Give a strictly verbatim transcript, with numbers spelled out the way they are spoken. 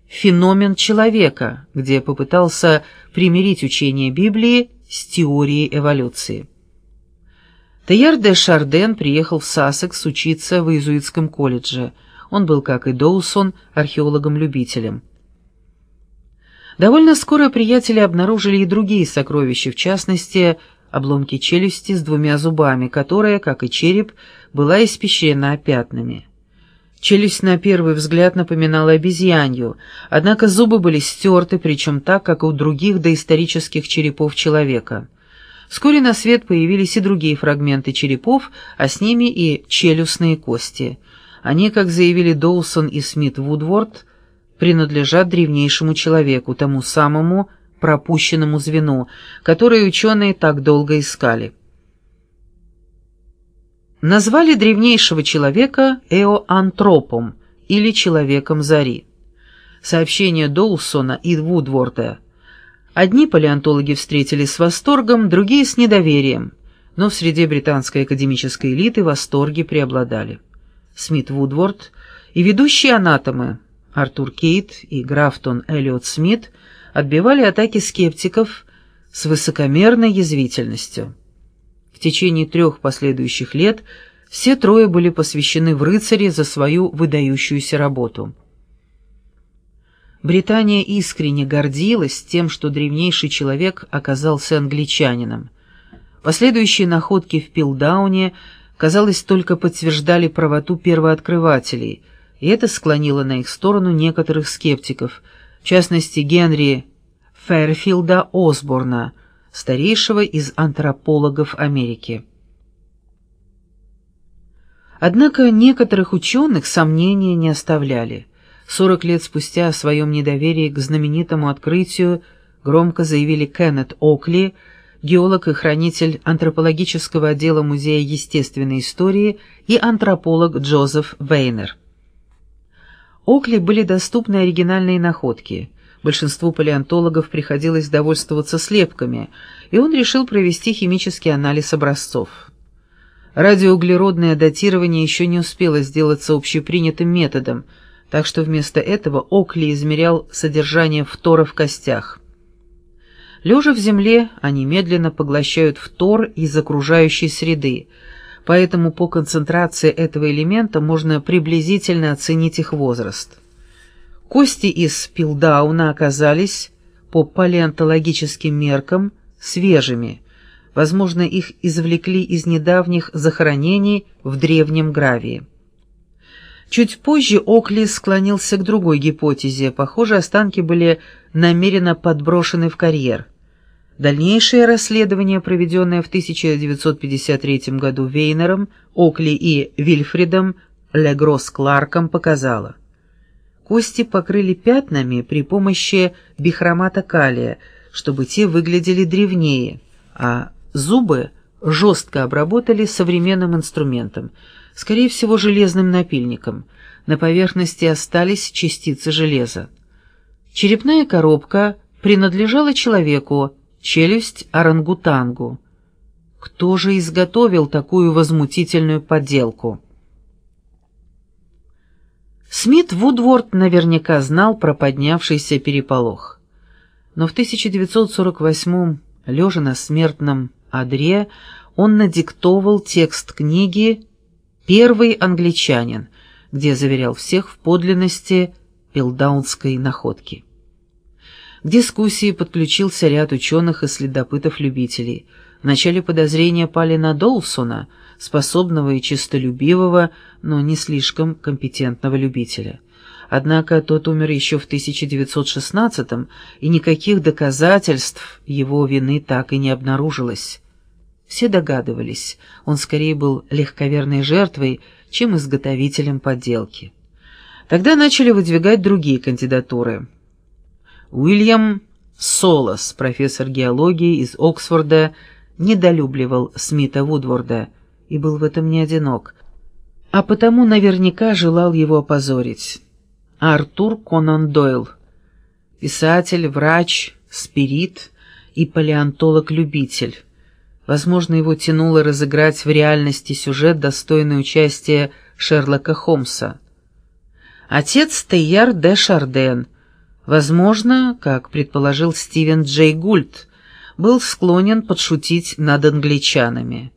«Феномен человека», где попытался примирить учение Библии с теорией эволюции. Тейяр де Шарден приехал в Сассекс учиться в иезуитском колледже. Он был, как и Доусон, археологом-любителем. Довольно скоро приятели обнаружили и другие сокровища, в частности, обломки челюсти с двумя зубами, которая, как и череп, была испещрена пятнами. Челюсть на первый взгляд напоминала обезьянью, однако зубы были стерты, причем так, как и у других доисторических черепов человека. Вскоре на свет появились и другие фрагменты черепов, а с ними и челюстные кости. Они, как заявили Доусон и Смит Вудворд, принадлежат древнейшему человеку, тому самому пропущенному звену, которое ученые так долго искали. Назвали древнейшего человека эоантропом, или человеком зари. Сообщения Доусона и Вудворда одни палеонтологи встретили с восторгом, другие с недоверием, но в среде британской академической элиты восторги преобладали. Смит Вудворд и ведущие анатомы Артур Кейт и Графтон Эллиот Смит отбивали атаки скептиков с высокомерной язвительностью. В течение трех последующих лет все трое были посвящены в рыцари за свою выдающуюся работу. Британия искренне гордилась тем, что древнейший человек оказался англичанином. Последующие находки в Пилдауне, казалось, только подтверждали правоту первооткрывателей, и это склонило на их сторону некоторых скептиков, в частности Генри Фэрфилда Осборна, старейшего из антропологов Америки. Однако некоторых ученых сомнения не оставляли. Сорок лет спустя о своем недоверии к знаменитому открытию громко заявили Кеннет Окли, геолог и хранитель антропологического отдела Музея естественной истории, и антрополог Джозеф Вейнер. Окли были доступны оригинальные находки. Большинству палеонтологов приходилось довольствоваться слепками, и он решил провести химический анализ образцов. Радиоуглеродное датирование еще не успело сделаться общепринятым методом, так что вместо этого Окли измерял содержание фтора в костях. Лежа в земле, они медленно поглощают фтор из окружающей среды, поэтому по концентрации этого элемента можно приблизительно оценить их возраст. Кости из Пилдауна оказались, по палеонтологическим меркам, свежими. Возможно, их извлекли из недавних захоронений в древнем Гравии. Чуть позже Окли склонился к другой гипотезе. Похоже, останки были намеренно подброшены в карьер. Дальнейшее расследование, проведенное в тысяча девятьсот пятьдесят третьем году Вейнером, Окли и Вильфридом Легрос-Кларком, показало: кости покрыли пятнами при помощи бихромата калия, чтобы те выглядели древнее, а зубы жестко обработали современным инструментом, скорее всего железным напильником. На поверхности остались частицы железа. Черепная коробка принадлежала человеку, челюсть — орангутангу. Кто же изготовил такую возмутительную подделку? Смит Вудворд наверняка знал про поднявшийся переполох. Но в тысяча девятьсот сорок восьмом, лежа на смертном одре, он надиктовал текст книги «Первый англичанин», где заверял всех в подлинности пилдаунской находки. К дискуссии подключился ряд ученых и следопытов-любителей. Вначале подозрения пали на Доусона, способного и честолюбивого, но не слишком компетентного любителя. Однако тот умер еще в тысяча девятьсот шестнадцатом, и никаких доказательств его вины так и не обнаружилось. Все догадывались, он скорее был легковерной жертвой, чем изготовителем подделки. Тогда начали выдвигать другие кандидатуры. Уильям Солос, профессор геологии из Оксфорда, недолюбливал Смита Вудворда и был в этом не одинок, а потому наверняка желал его опозорить. Артур Конан Дойл, писатель, врач, спирит и палеонтолог-любитель. Возможно, его тянуло разыграть в реальности сюжет, достойный участия Шерлока Холмса. Отец Тейяр де Шарден, Возможно, как предположил Стивен Джей Гульд, был склонен подшутить над англичанами.